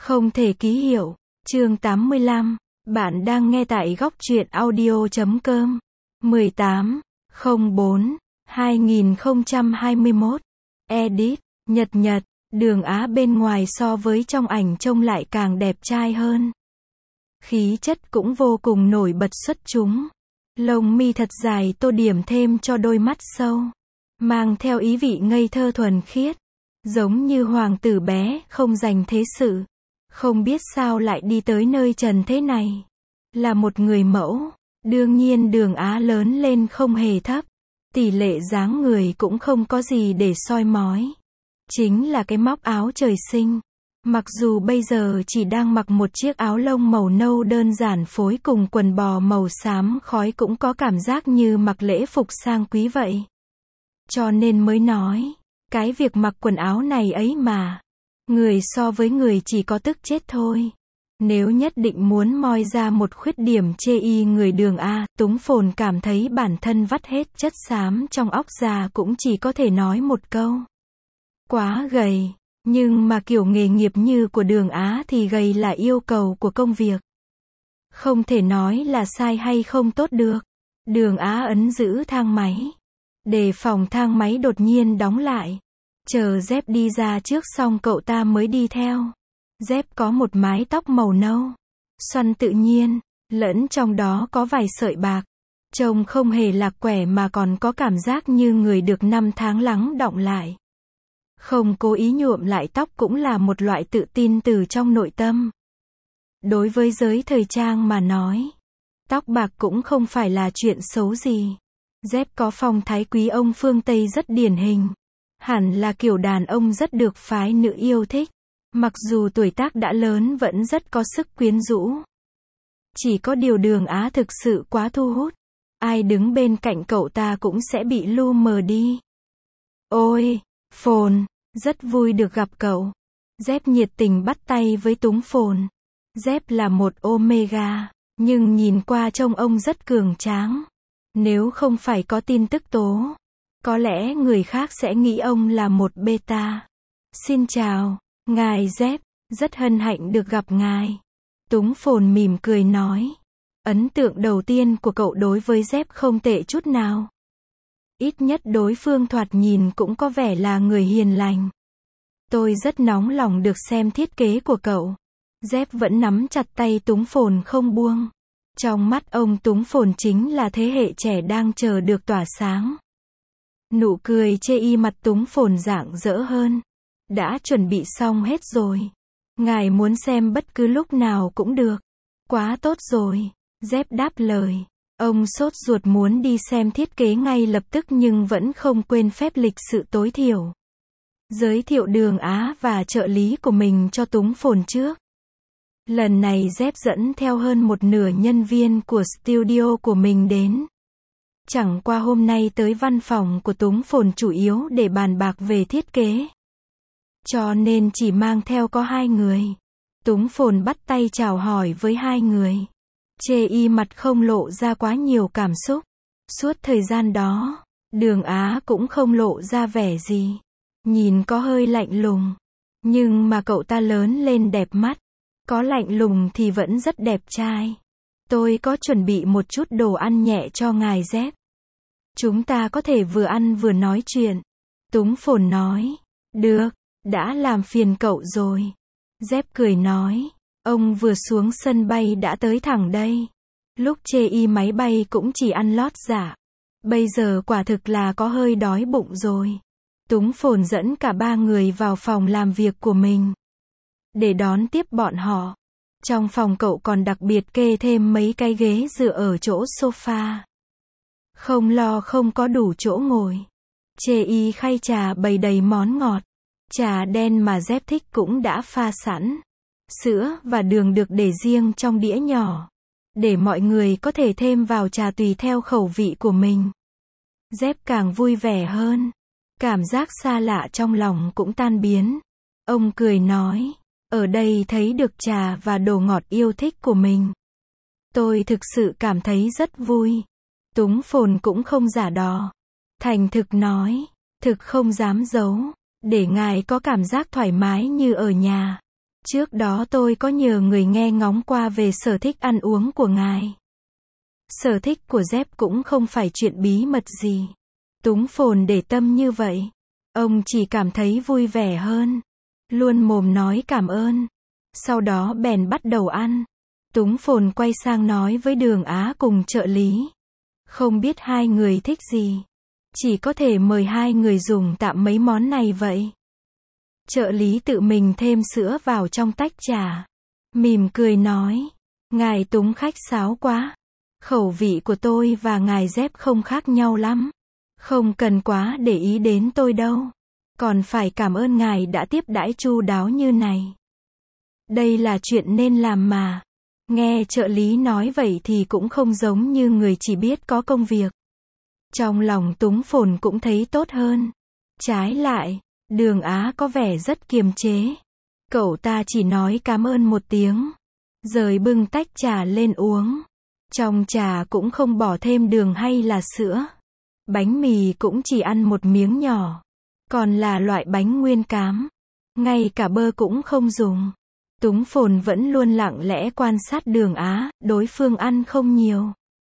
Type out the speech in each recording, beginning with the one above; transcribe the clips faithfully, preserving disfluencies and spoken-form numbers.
Không thể ký hiệu. Chương tám mươi lăm. Bạn đang nghe tại góc truyện audio chấm com. mười tám không bốn hai nghìn không trăm hai mươi mốt. Edit. Nhật Nhật. Đường Á bên ngoài so với trong ảnh trông lại càng đẹp trai hơn. Khí chất cũng vô cùng nổi bật xuất chúng. Lông mi thật dài tô điểm thêm cho đôi mắt sâu. Mang theo ý vị ngây thơ thuần khiết. Giống như hoàng tử bé, không dành thế sự. Không biết sao lại đi tới nơi trần thế này. Là một người mẫu. Đương nhiên Đường Á lớn lên không hề thấp. Tỷ lệ dáng người cũng không có gì để soi mói. Chính là cái móc áo trời sinh. Mặc dù bây giờ chỉ đang mặc một chiếc áo lông màu nâu đơn giản phối cùng quần bò màu xám khói cũng có cảm giác như mặc lễ phục sang quý vậy. Cho nên mới nói, cái việc mặc quần áo này ấy mà. Người so với người chỉ có tức chết thôi. Nếu nhất định muốn moi ra một khuyết điểm chê y người Đường A, Túng Phồn cảm thấy bản thân vắt hết chất xám trong óc ra cũng chỉ có thể nói một câu. Quá gầy. Nhưng mà kiểu nghề nghiệp như của Đường Á thì gầy là yêu cầu của công việc. Không thể nói là sai hay không tốt được. Đường Á ấn giữ thang máy. Để phòng thang máy đột nhiên đóng lại. Chờ Dép đi ra trước xong cậu ta mới đi theo. Dép có một mái tóc màu nâu. Xoăn tự nhiên, lẫn trong đó có vài sợi bạc. Trông không hề lạc quẻ mà còn có cảm giác như người được năm tháng lắng đọng lại. Không cố ý nhuộm lại tóc cũng là một loại tự tin từ trong nội tâm. Đối với giới thời trang mà nói, tóc bạc cũng không phải là chuyện xấu gì. Dép có phong thái quý ông phương Tây rất điển hình. Hẳn là kiểu đàn ông rất được phái nữ yêu thích. Mặc dù tuổi tác đã lớn vẫn rất có sức quyến rũ. Chỉ có điều Đường Á thực sự quá thu hút. Ai đứng bên cạnh cậu ta cũng sẽ bị lu mờ đi. Ôi, Phồn, rất vui được gặp cậu. Dép nhiệt tình bắt tay với Túng Phồn. Dép là một Omega, nhưng nhìn qua trông ông rất cường tráng. Nếu không phải có tin tức tố, có lẽ người khác sẽ nghĩ ông là một beta. Xin chào, ngài Dép, rất hân hạnh được gặp ngài. Túng Phồn mỉm cười nói. Ấn tượng đầu tiên của cậu đối với Dép không tệ chút nào. Ít nhất đối phương thoạt nhìn cũng có vẻ là người hiền lành. Tôi rất nóng lòng được xem thiết kế của cậu. Dép vẫn nắm chặt tay Túng Phồn không buông. Trong mắt ông Túng Phồn chính là thế hệ trẻ đang chờ được tỏa sáng. Nụ cười chê y mặt Túng Phồn rạng rỡ hơn. Đã chuẩn bị xong hết rồi. Ngài muốn xem bất cứ lúc nào cũng được. Quá tốt rồi. Dép đáp lời. Ông sốt ruột muốn đi xem thiết kế ngay lập tức nhưng vẫn không quên phép lịch sự tối thiểu. Giới thiệu Đường Á và trợ lý của mình cho Túng Phồn trước. Lần này Dép dẫn theo hơn một nửa nhân viên của studio của mình đến. Chẳng qua hôm nay tới văn phòng của Túng Phồn chủ yếu để bàn bạc về thiết kế. Cho nên chỉ mang theo có hai người. Túng Phồn bắt tay chào hỏi với hai người. Chê y mặt không lộ ra quá nhiều cảm xúc. Suốt thời gian đó, Đường Á cũng không lộ ra vẻ gì. Nhìn có hơi lạnh lùng. Nhưng mà cậu ta lớn lên đẹp mắt. Có lạnh lùng thì vẫn rất đẹp trai. Tôi có chuẩn bị một chút đồ ăn nhẹ cho ngài Dép. Chúng ta có thể vừa ăn vừa nói chuyện. Túng Phồn nói. Được, đã làm phiền cậu rồi. Dép cười nói. Ông vừa xuống sân bay đã tới thẳng đây. Lúc chê y máy bay cũng chỉ ăn lót dạ. Bây giờ quả thực là có hơi đói bụng rồi. Túng Phồn dẫn cả ba người vào phòng làm việc của mình. Để đón tiếp bọn họ. Trong phòng cậu còn đặc biệt kê thêm mấy cái ghế dựa ở chỗ sofa. Không lo không có đủ chỗ ngồi. Chê y khay trà bày đầy món ngọt. Trà đen mà Dép thích cũng đã pha sẵn. Sữa và đường được để riêng trong đĩa nhỏ. Để mọi người có thể thêm vào trà tùy theo khẩu vị của mình. Dép càng vui vẻ hơn. Cảm giác xa lạ trong lòng cũng tan biến. Ông cười nói. Ở đây thấy được trà và đồ ngọt yêu thích của mình. Tôi thực sự cảm thấy rất vui. Túng Phồn cũng không giả đò. Thành thực nói. Thực không dám giấu. Để ngài có cảm giác thoải mái như ở nhà. Trước đó tôi có nhờ người nghe ngóng qua về sở thích ăn uống của ngài. Sở thích của Jeff cũng không phải chuyện bí mật gì. Túng phồn để tâm như vậy. Ông chỉ cảm thấy vui vẻ hơn. Luôn mồm nói cảm ơn. Sau đó bèn bắt đầu ăn. Túng phồn quay sang nói với Đường Á cùng trợ lý. Không biết hai người thích gì. Chỉ có thể mời hai người dùng tạm mấy món này vậy. Trợ lý tự mình thêm sữa vào trong tách trà. Mỉm cười nói. Ngài Túng khách sáo quá. Khẩu vị của tôi và ngài Jeff không khác nhau lắm. Không cần quá để ý đến tôi đâu. Còn phải cảm ơn ngài đã tiếp đãi chu đáo như này. Đây là chuyện nên làm mà. Nghe trợ lý nói vậy thì cũng không giống như người chỉ biết có công việc. Trong lòng Túng phồn cũng thấy tốt hơn. Trái lại, Đường Á có vẻ rất kiềm chế. Cậu ta chỉ nói cảm ơn một tiếng. Rồi bưng tách trà lên uống. Trong trà cũng không bỏ thêm đường hay là sữa. Bánh mì cũng chỉ ăn một miếng nhỏ. Còn là loại bánh nguyên cám. Ngay cả bơ cũng không dùng. Túng phồn vẫn luôn lặng lẽ quan sát Đường Á, đối phương ăn không nhiều.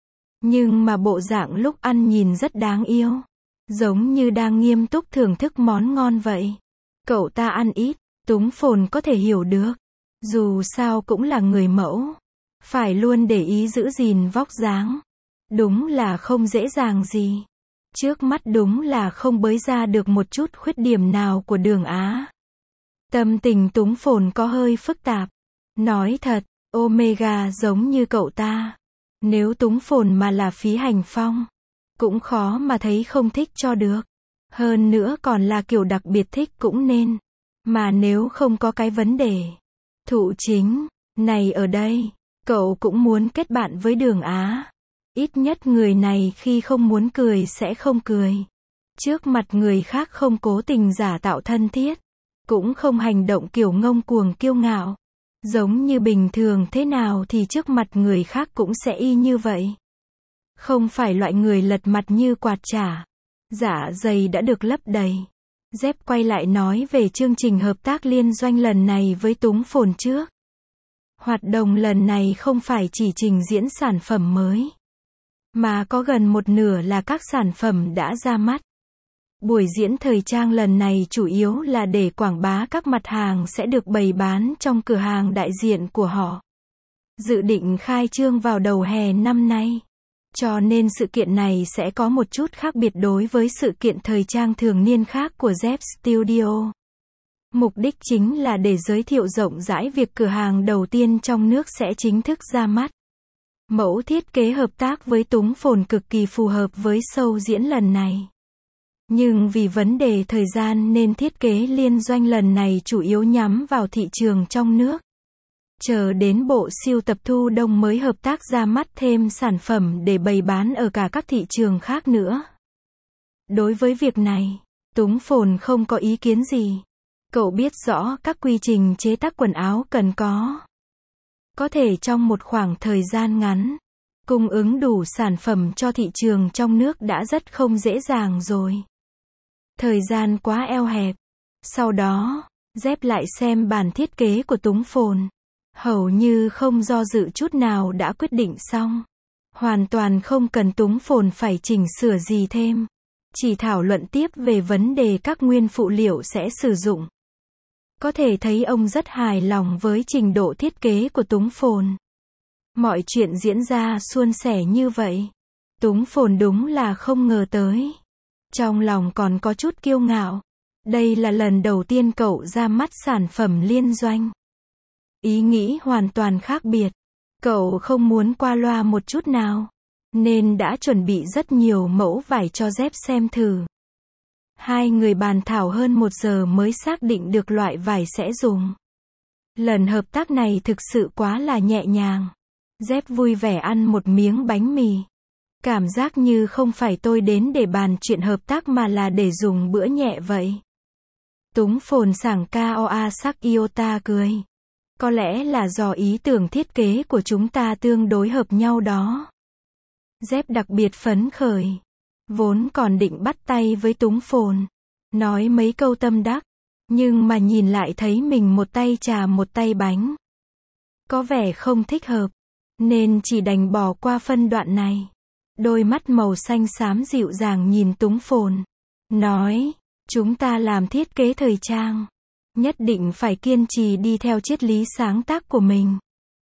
Nhưng mà bộ dạng lúc ăn nhìn rất đáng yêu. Giống như đang nghiêm túc thưởng thức món ngon vậy. Cậu ta ăn ít, Túng phồn có thể hiểu được. Dù sao cũng là người mẫu. Phải luôn để ý giữ gìn vóc dáng. Đúng là không dễ dàng gì. Trước mắt đúng là không bới ra được một chút khuyết điểm nào của Đường Á. Tâm tình Túng phồn có hơi phức tạp. Nói thật, Omega giống như cậu ta. Nếu Túng phồn mà là Phí Hành Phong, cũng khó mà thấy không thích cho được. Hơn nữa còn là kiểu đặc biệt thích cũng nên. Mà nếu không có cái vấn đề Thụ Chính này ở đây, cậu cũng muốn kết bạn với Đường Á. Ít nhất người này khi không muốn cười sẽ không cười. Trước mặt người khác không cố tình giả tạo thân thiết. Cũng không hành động kiểu ngông cuồng kiêu ngạo. Giống như bình thường thế nào thì trước mặt người khác cũng sẽ y như vậy. Không phải loại người lật mặt như quạt chả. Dạ dày đã được lấp đầy. Jeff quay lại nói về chương trình hợp tác liên doanh lần này với Túng phồn trước. Hoạt động lần này không phải chỉ trình diễn sản phẩm mới, mà có gần một nửa là các sản phẩm đã ra mắt. Buổi diễn thời trang lần này chủ yếu là để quảng bá các mặt hàng sẽ được bày bán trong cửa hàng đại diện của họ. Dự định khai trương vào đầu hè năm nay. Cho nên sự kiện này sẽ có một chút khác biệt đối với sự kiện thời trang thường niên khác của Jeff Studio. Mục đích chính là để giới thiệu rộng rãi việc cửa hàng đầu tiên trong nước sẽ chính thức ra mắt. Mẫu thiết kế hợp tác với Túng phồn cực kỳ phù hợp với show diễn lần này. Nhưng vì vấn đề thời gian nên thiết kế liên doanh lần này chủ yếu nhắm vào thị trường trong nước. Chờ đến bộ siêu tập thu đông mới hợp tác ra mắt thêm sản phẩm để bày bán ở cả các thị trường khác nữa. Đối với việc này, Túng phồn không có ý kiến gì. Cậu biết rõ các quy trình chế tác quần áo cần có. Có thể trong một khoảng thời gian ngắn, cung ứng đủ sản phẩm cho thị trường trong nước đã rất không dễ dàng rồi. Thời gian quá eo hẹp. Sau đó, Jeff lại xem bản thiết kế của Túng phồn. Hầu như không do dự chút nào đã quyết định xong. Hoàn toàn không cần Túng phồn phải chỉnh sửa gì thêm. Chỉ thảo luận tiếp về vấn đề các nguyên phụ liệu sẽ sử dụng. Có thể thấy ông rất hài lòng với trình độ thiết kế của Túng phồn. Mọi chuyện diễn ra suôn sẻ như vậy. Túng phồn đúng là không ngờ tới. Trong lòng còn có chút kiêu ngạo. Đây là lần đầu tiên cậu ra mắt sản phẩm liên doanh. Ý nghĩ hoàn toàn khác biệt. Cậu không muốn qua loa một chút nào. Nên đã chuẩn bị rất nhiều mẫu vải cho Jeff xem thử. Hai người bàn thảo hơn một giờ mới xác định được loại vải sẽ dùng. Lần hợp tác này thực sự quá là nhẹ nhàng. Jeff vui vẻ ăn một miếng bánh mì. Cảm giác như không phải tôi đến để bàn chuyện hợp tác mà là để dùng bữa nhẹ vậy. Túng phồn sảng Koa sắc Iota cười. Có lẽ là do ý tưởng thiết kế của chúng ta tương đối hợp nhau đó. Jeff đặc biệt phấn khởi. Vốn còn định bắt tay với Túng phồn. Nói mấy câu tâm đắc. Nhưng mà nhìn lại thấy mình một tay trà một tay bánh. Có vẻ không thích hợp. Nên chỉ đành bỏ qua phân đoạn này. Đôi mắt màu xanh xám dịu dàng nhìn Túng Phồn. Nói, chúng ta làm thiết kế thời trang. Nhất định phải kiên trì đi theo triết lý sáng tác của mình.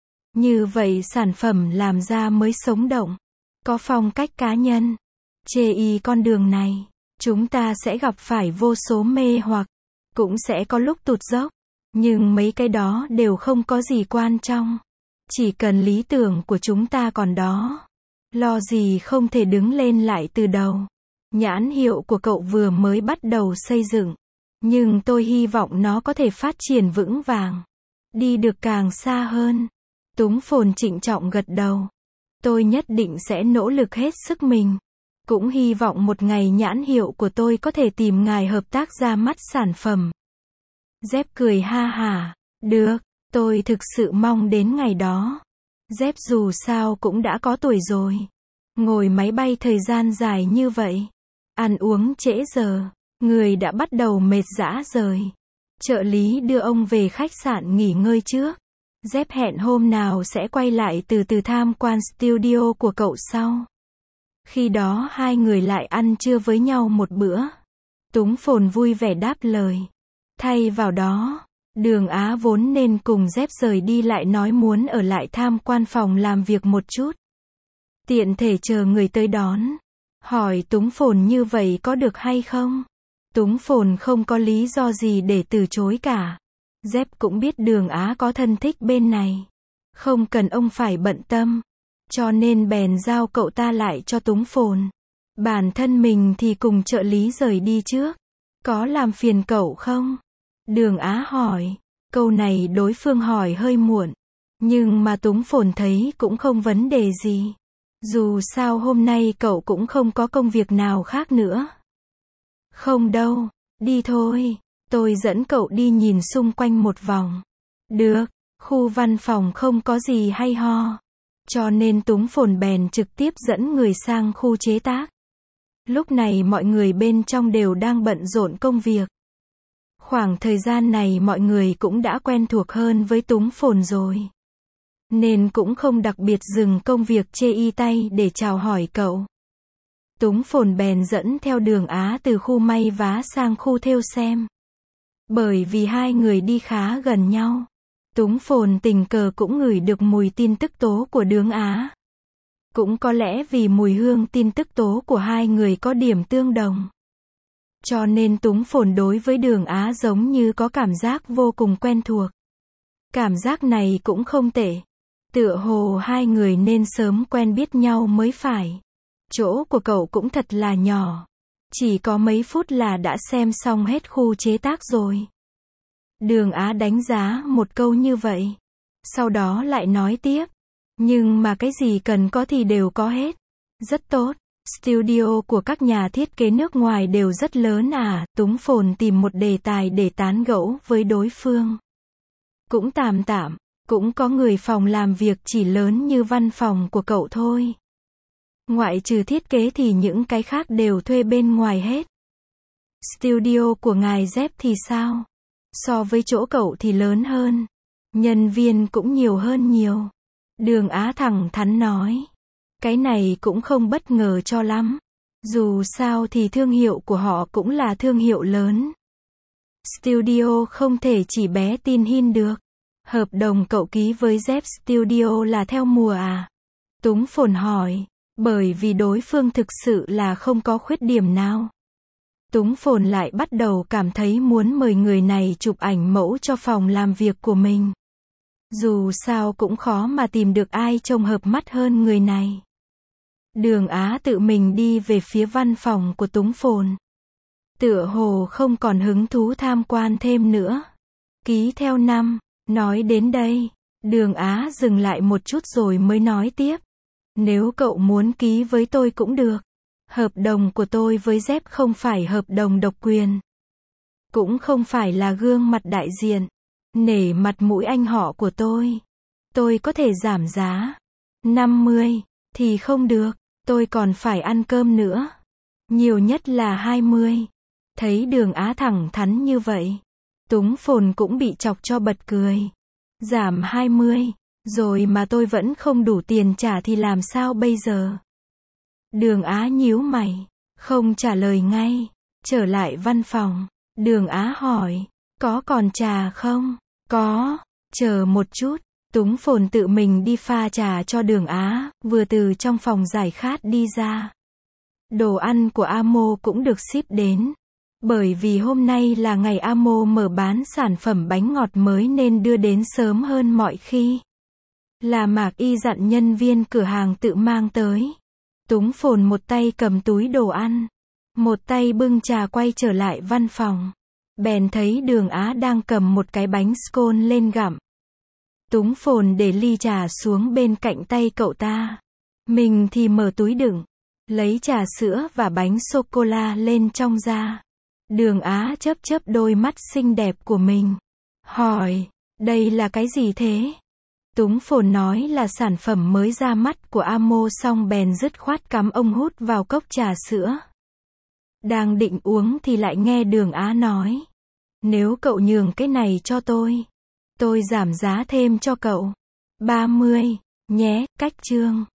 Như vậy sản phẩm làm ra mới sống động. Có phong cách cá nhân. Chê y con đường này, chúng ta sẽ gặp phải vô số mê hoặc. Cũng sẽ có lúc tụt dốc. Nhưng mấy cái đó đều không có gì quan trọng. Chỉ cần lý tưởng của chúng ta còn đó. Lo gì không thể đứng lên lại từ đầu. Nhãn hiệu của cậu vừa mới bắt đầu xây dựng. Nhưng tôi hy vọng nó có thể phát triển vững vàng. Đi được càng xa hơn. Túng Phồn trịnh trọng gật đầu. Tôi nhất định sẽ nỗ lực hết sức mình. Cũng hy vọng một ngày nhãn hiệu của tôi có thể tìm ngài hợp tác ra mắt sản phẩm. Dép cười ha hả. Được, tôi thực sự mong đến ngày đó. Dép dù sao cũng đã có tuổi rồi. Ngồi máy bay thời gian dài như vậy. Ăn uống trễ giờ. Người đã bắt đầu mệt rã rời. Trợ lý đưa ông về khách sạn nghỉ ngơi trước. Dép hẹn hôm nào sẽ quay lại từ từ tham quan studio của cậu sau. Khi đó hai người lại ăn trưa với nhau một bữa. Túng Phồn vui vẻ đáp lời. Thay vào đó, Đường Á vốn nên cùng Dép rời đi lại nói muốn ở lại tham quan phòng làm việc một chút. Tiện thể chờ người tới đón. Hỏi Túng Phồn như vậy có được hay không? Túng Phồn không có lý do gì để từ chối cả. Dép cũng biết Đường Á có thân thích bên này. Không cần ông phải bận tâm. Cho nên bèn giao cậu ta lại cho Túng Phồn. Bản thân mình thì cùng trợ lý rời đi trước. Có làm phiền cậu không? Đường Á hỏi. Câu này đối phương hỏi hơi muộn. Nhưng mà Túng Phồn thấy cũng không vấn đề gì. Dù sao hôm nay cậu cũng không có công việc nào khác nữa. Không đâu, đi thôi. Tôi dẫn cậu đi nhìn xung quanh một vòng. Được, khu văn phòng không có gì hay ho. Cho nên Túng Phồn bèn trực tiếp dẫn người sang khu chế tác. Lúc này mọi người bên trong đều đang bận rộn công việc. Khoảng thời gian này mọi người cũng đã quen thuộc hơn với Túng Phồn rồi. Nên cũng không đặc biệt dừng công việc chê y tay để chào hỏi cậu. Túng Phồn bèn dẫn theo Đường Á từ khu may vá sang khu thêu xem. Bởi vì hai người đi khá gần nhau. Túng Phồn tình cờ cũng ngửi được mùi tin tức tố của Đường Á. Cũng có lẽ vì mùi hương tin tức tố của hai người có điểm tương đồng. Cho nên Túng Phồn đối với Đường Á giống như có cảm giác vô cùng quen thuộc. Cảm giác này cũng không tệ. Tựa hồ hai người nên sớm quen biết nhau mới phải. Chỗ của cậu cũng thật là nhỏ. Chỉ có mấy phút là đã xem xong hết khu chế tác rồi. Đường Á đánh giá một câu như vậy. Sau đó lại nói tiếp. Nhưng mà cái gì cần có thì đều có hết. Rất tốt. Studio của các nhà thiết kế nước ngoài đều rất lớn à. Túng Phồn tìm một đề tài để tán gẫu với đối phương. Cũng tạm tạm. Cũng có người phòng làm việc chỉ lớn như văn phòng của cậu thôi. Ngoại trừ thiết kế thì những cái khác đều thuê bên ngoài hết. Studio của ngài Dép thì sao? So với chỗ cậu thì lớn hơn. Nhân viên cũng nhiều hơn nhiều. Đường Á thẳng thắn nói. Cái này cũng không bất ngờ cho lắm. Dù sao thì thương hiệu của họ cũng là thương hiệu lớn. Studio không thể chỉ bé tin hin được. Hợp đồng cậu ký với Dép Studio là theo mùa à? Túng Phồn hỏi. Bởi vì đối phương thực sự là không có khuyết điểm nào. Túng Phồn lại bắt đầu cảm thấy muốn mời người này chụp ảnh mẫu cho phòng làm việc của mình. Dù sao cũng khó mà tìm được ai trông hợp mắt hơn người này. Đường Á tự mình đi về phía văn phòng của Túng Phồn. Tựa hồ không còn hứng thú tham quan thêm nữa. Ký theo năm. Nói đến đây, Đường Á dừng lại một chút rồi mới nói tiếp. Nếu cậu muốn ký với tôi cũng được. Hợp đồng của tôi với Dép không phải hợp đồng độc quyền. Cũng không phải là gương mặt đại diện. Nể mặt mũi anh họ của tôi. Tôi có thể giảm giá. năm mươi. Thì không được. Tôi còn phải ăn cơm nữa. Nhiều nhất là hai mươi. Thấy Đường Á thẳng thắn như vậy. Túng Phồn cũng bị chọc cho bật cười. Giảm hai mươi, rồi mà tôi vẫn không đủ tiền trả thì làm sao bây giờ? Đường Á nhíu mày, không trả lời ngay. Trở lại văn phòng, Đường Á hỏi, có còn trà không? Có, chờ một chút. Túng Phồn tự mình đi pha trà cho Đường Á, vừa từ trong phòng giải khát đi ra. Đồ ăn của Amo cũng được ship đến. Bởi vì hôm nay là ngày Amo mở bán sản phẩm bánh ngọt mới nên đưa đến sớm hơn mọi khi. Là Mạc Y dặn nhân viên cửa hàng tự mang tới. Túng Phồn một tay cầm túi đồ ăn, một tay bưng trà quay trở lại văn phòng. Bèn thấy Đường Á đang cầm một cái bánh scone lên gặm. Túng Phồn để ly trà xuống bên cạnh tay cậu ta. Mình thì mở túi đựng, lấy trà sữa và bánh sô-cô-la lên trong ra. Đường Á chớp chớp đôi mắt xinh đẹp của mình. Hỏi, đây là cái gì thế? Túng Phồn nói là sản phẩm mới ra mắt của Amo, xong bèn dứt khoát cắm ông hút vào cốc trà sữa. Đang định uống thì lại nghe Đường Á nói, nếu cậu nhường cái này cho tôi, tôi giảm giá thêm cho cậu. ba mươi, nhé, cách chương.